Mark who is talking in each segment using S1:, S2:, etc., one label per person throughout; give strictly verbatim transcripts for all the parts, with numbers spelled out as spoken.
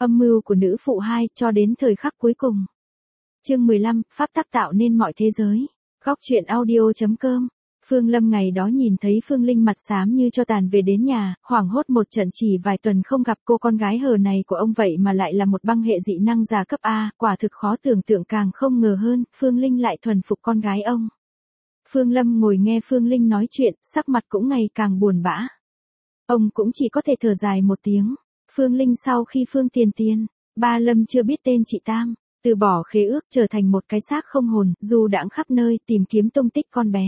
S1: Âm mưu của nữ phụ hai cho đến thời khắc cuối cùng. Chương mười lăm, pháp tắc tạo nên mọi thế giới. Góc truyện audio chấm com. Phương Lâm ngày đó nhìn thấy Phương Linh mặt xám như cho tàn về đến nhà, hoảng hốt một trận chỉ vài tuần không gặp cô con gái hờ này của ông vậy mà lại là một băng hệ dị năng già cấp A, quả thực khó tưởng tượng càng không ngờ hơn, Phương Linh lại thuần phục con gái ông. Phương Lâm ngồi nghe Phương Linh nói chuyện, sắc mặt cũng ngày càng buồn bã. Ông cũng chỉ có thể thở dài một tiếng. Phương Linh sau khi Phương Tiền Tiền, ba Lâm chưa biết tên chị Tam, từ bỏ khế ước trở thành một cái xác không hồn, du đãng khắp nơi tìm kiếm tung tích con bé.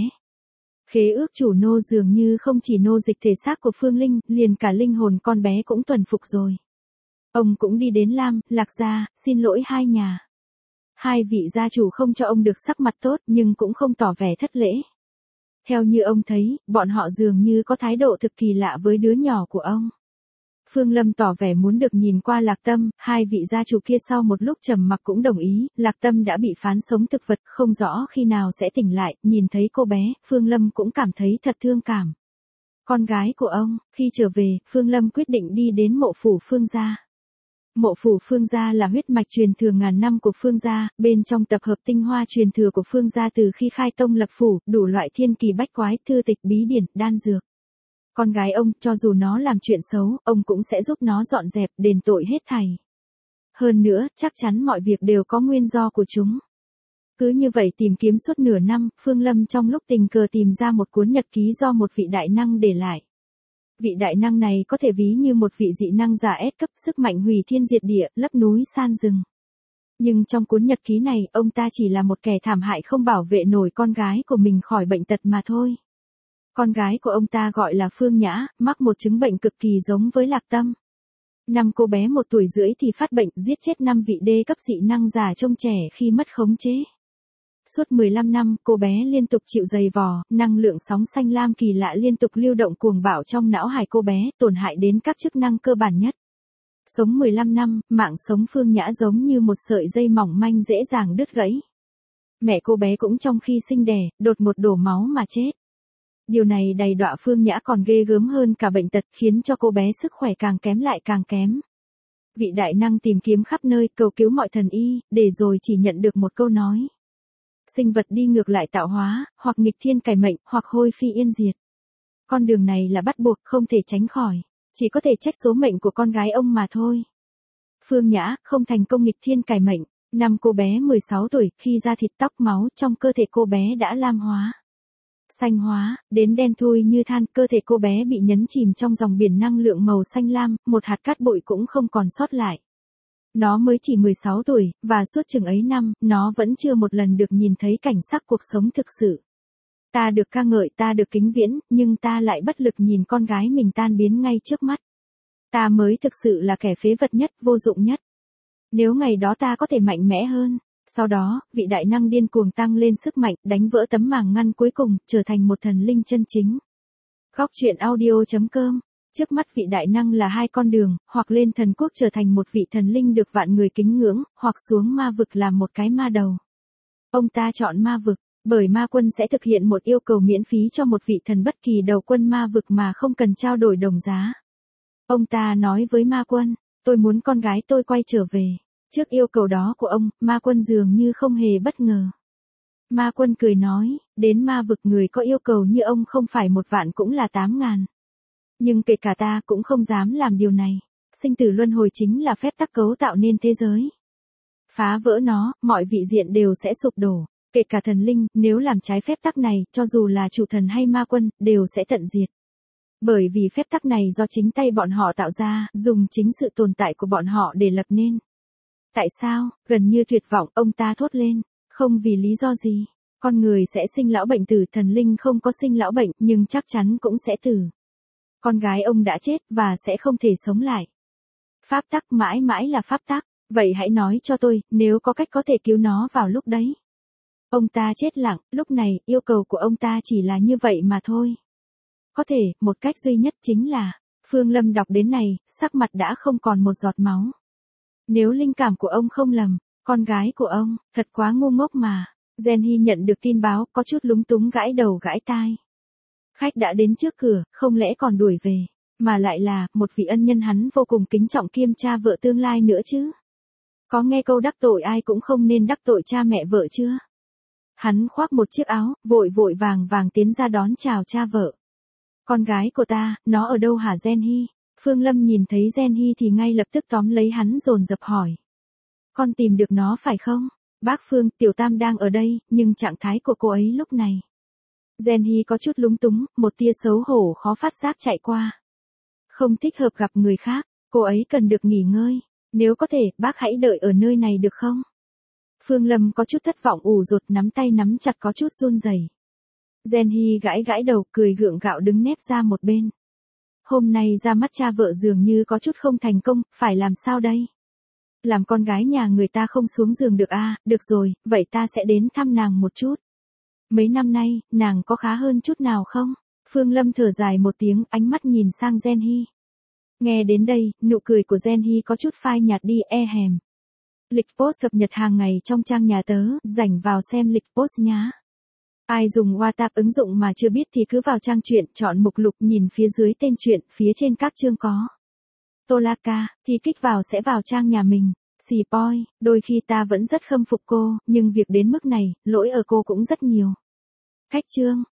S1: Khế ước chủ nô dường như không chỉ nô dịch thể xác của Phương Linh, liền cả linh hồn con bé cũng thuần phục rồi. Ông cũng đi đến Lam, Lạc gia, xin lỗi hai nhà. Hai vị gia chủ không cho ông được sắc mặt tốt nhưng cũng không tỏ vẻ thất lễ. Theo như ông thấy, bọn họ dường như có thái độ thực kỳ lạ với đứa nhỏ của ông. Phương Lâm tỏ vẻ muốn được nhìn qua Lạc Tâm, hai vị gia chủ kia sau một lúc trầm mặc cũng đồng ý, Lạc Tâm đã bị phán sống thực vật, không rõ khi nào sẽ tỉnh lại, nhìn thấy cô bé, Phương Lâm cũng cảm thấy thật thương cảm. Con gái của ông, khi trở về, Phương Lâm quyết định đi đến mộ phủ Phương gia. Mộ phủ Phương gia là huyết mạch truyền thừa ngàn năm của Phương gia, bên trong tập hợp tinh hoa truyền thừa của Phương gia từ khi khai tông lập phủ, đủ loại thiên kỳ bách quái, thư tịch bí điển, đan dược. Con gái ông, cho dù nó làm chuyện xấu, ông cũng sẽ giúp nó dọn dẹp, đền tội hết thảy. Hơn nữa, chắc chắn mọi việc đều có nguyên do của chúng. Cứ như vậy tìm kiếm suốt nửa năm, Phương Lâm trong lúc tình cờ tìm ra một cuốn nhật ký do một vị đại năng để lại. Vị đại năng này có thể ví như một vị dị năng giả S cấp, sức mạnh hủy thiên diệt địa, lấp núi san rừng. Nhưng trong cuốn nhật ký này, ông ta chỉ là một kẻ thảm hại không bảo vệ nổi con gái của mình khỏi bệnh tật mà thôi. Con gái của ông ta gọi là Phương Nhã, mắc một chứng bệnh cực kỳ giống với Lạc Tâm. Năm cô bé một tuổi rưỡi thì phát bệnh, giết chết năm vị đê cấp dị năng giả trông trẻ khi mất khống chế. Suốt mười lăm năm, cô bé liên tục chịu dày vò, năng lượng sóng xanh lam kỳ lạ liên tục lưu động cuồng bạo trong não hải cô bé, tổn hại đến các chức năng cơ bản nhất. Sống mười lăm năm, mạng sống Phương Nhã giống như một sợi dây mỏng manh dễ dàng đứt gãy. Mẹ cô bé cũng trong khi sinh đẻ, đột ngột đổ máu mà chết. Điều này đầy đọa Phương Nhã còn ghê gớm hơn cả bệnh tật, khiến cho cô bé sức khỏe càng kém lại càng kém. Vị đại năng tìm kiếm khắp nơi, cầu cứu mọi thần y, để rồi chỉ nhận được một câu nói. Sinh vật đi ngược lại tạo hóa, hoặc nghịch thiên cải mệnh, hoặc hôi phi yên diệt. Con đường này là bắt buộc, không thể tránh khỏi, chỉ có thể trách số mệnh của con gái ông mà thôi. Phương Nhã, không thành công nghịch thiên cải mệnh, năm cô bé mười sáu tuổi, khi da thịt tóc máu trong cơ thể cô bé đã lam hóa. Xanh hóa, đến đen thui như than, cơ thể cô bé bị nhấn chìm trong dòng biển năng lượng màu xanh lam, một hạt cát bụi cũng không còn sót lại. Nó mới chỉ mười sáu tuổi, và suốt chừng ấy năm, nó vẫn chưa một lần được nhìn thấy cảnh sắc cuộc sống thực sự. Ta được ca ngợi, ta được kính viễn, nhưng ta lại bất lực nhìn con gái mình tan biến ngay trước mắt. Ta mới thực sự là kẻ phế vật nhất, vô dụng nhất. Nếu ngày đó ta có thể mạnh mẽ hơn. Sau đó, vị đại năng điên cuồng tăng lên sức mạnh, đánh vỡ tấm màng ngăn cuối cùng, trở thành một thần linh chân chính. Góc truyện audio chấm com. Trước mắt vị đại năng là hai con đường, hoặc lên thần quốc trở thành một vị thần linh được vạn người kính ngưỡng, hoặc xuống ma vực làm một cái ma đầu. Ông ta chọn ma vực, bởi ma quân sẽ thực hiện một yêu cầu miễn phí cho một vị thần bất kỳ đầu quân ma vực mà không cần trao đổi đồng giá. Ông ta nói với ma quân, tôi muốn con gái tôi quay trở về. Trước yêu cầu đó của ông, ma quân dường như không hề bất ngờ. Ma quân cười nói, đến ma vực người có yêu cầu như ông không phải một vạn cũng là tám ngàn. Nhưng kể cả ta cũng không dám làm điều này. Sinh tử luân hồi chính là phép tắc cấu tạo nên thế giới. Phá vỡ nó, mọi vị diện đều sẽ sụp đổ. Kể cả thần linh, nếu làm trái phép tắc này, cho dù là chủ thần hay ma quân, đều sẽ tận diệt. Bởi vì phép tắc này do chính tay bọn họ tạo ra, dùng chính sự tồn tại của bọn họ để lập nên. Tại sao, gần như tuyệt vọng, ông ta thốt lên, không vì lý do gì, con người sẽ sinh lão bệnh tử, thần linh không có sinh lão bệnh, nhưng chắc chắn cũng sẽ tử. Con gái ông đã chết, và sẽ không thể sống lại. Pháp tắc mãi mãi là pháp tắc, vậy hãy nói cho tôi, nếu có cách có thể cứu nó vào lúc đấy. Ông ta chết lặng, lúc này, yêu cầu của ông ta chỉ là như vậy mà thôi. Có thể, một cách duy nhất chính là, Phương Lâm đọc đến này, sắc mặt đã không còn một giọt máu. Nếu linh cảm của ông không lầm, con gái của ông, thật quá ngu ngốc mà. Gen Hy nhận được tin báo, có chút lúng túng gãi đầu gãi tai. Khách đã đến trước cửa, không lẽ còn đuổi về. Mà lại là, một vị ân nhân hắn vô cùng kính trọng kiêm cha vợ tương lai nữa chứ. Có nghe câu đắc tội ai cũng không nên đắc tội cha mẹ vợ chưa? Hắn khoác một chiếc áo, vội vội vàng vàng tiến ra đón chào cha vợ. Con gái của ta, nó ở đâu hả Gen Hy? Phương Lâm nhìn thấy Gen Hy thì ngay lập tức tóm lấy hắn dồn dập hỏi. Con tìm được nó phải không? Bác Phương, Tiểu Tam đang ở đây, nhưng trạng thái của cô ấy lúc này. Gen Hy có chút lúng túng, một tia xấu hổ khó phát giác chạy qua. Không thích hợp gặp người khác, cô ấy cần được nghỉ ngơi. Nếu có thể, bác hãy đợi ở nơi này được không? Phương Lâm có chút thất vọng ủ rột nắm tay nắm chặt có chút run rẩy. Gen Hy gãi gãi đầu cười gượng gạo đứng nép ra một bên. Hôm nay ra mắt cha vợ dường như có chút không thành công, phải làm sao đây? Làm con gái nhà người ta không xuống giường được à, được rồi, vậy ta sẽ đến thăm nàng một chút. Mấy năm nay, nàng có khá hơn chút nào không? Phương Lâm thở dài một tiếng, ánh mắt nhìn sang Gen Hy. Nghe đến đây, nụ cười của Gen Hy có chút phai nhạt đi e hèm. Lịch post cập nhật hàng ngày trong trang nhà tớ, rảnh vào xem lịch post nhá. Ai dùng WhatsApp ứng dụng mà chưa biết thì cứ vào trang truyện, chọn mục lục nhìn phía dưới tên truyện, phía trên các chương có Tolaka, thì kích vào sẽ vào trang nhà mình. Xì poi, đôi khi ta vẫn rất khâm phục cô, nhưng việc đến mức này, lỗi ở cô cũng rất nhiều. Cách chương